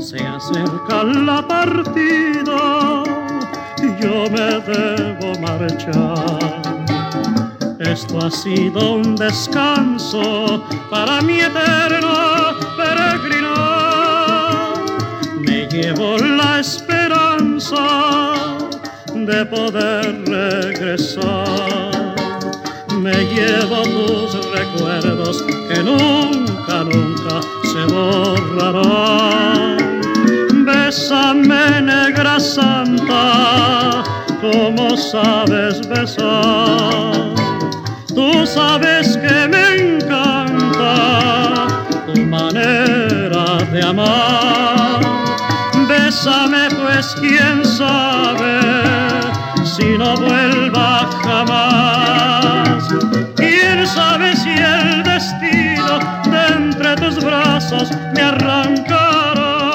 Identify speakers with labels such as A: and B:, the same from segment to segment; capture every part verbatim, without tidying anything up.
A: Se acerca la partida y yo me debo marchar. Esto ha sido un descanso para mi eterno peregrinar. Me llevo la esperanza de poder regresar. Me llevo tus recuerdos que nunca, nunca se borrarán. Bésame, negra santa, como sabes besar. Tú sabes que me encanta tu manera de amar. Bésame, pues quién sabe si no vuelva jamás. Quién sabe si el destino de entre tus brazos me arrancará.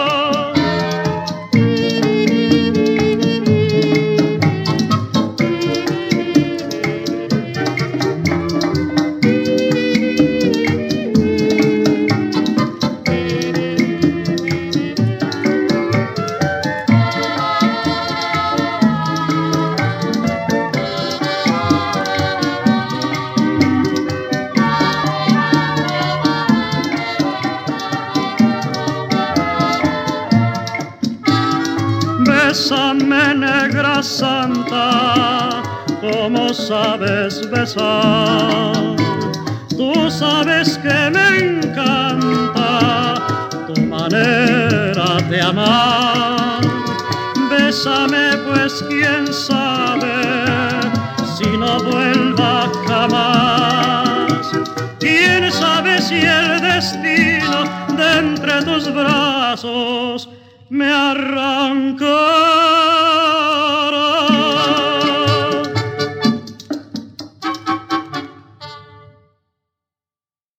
A: Bésame, negra santa, como sabes besar. Tú sabes que me encanta tu manera de amar. Bésame, pues quién sabe si no vuelva jamás. Quién sabe si el destino de entre tus brazos me arranca.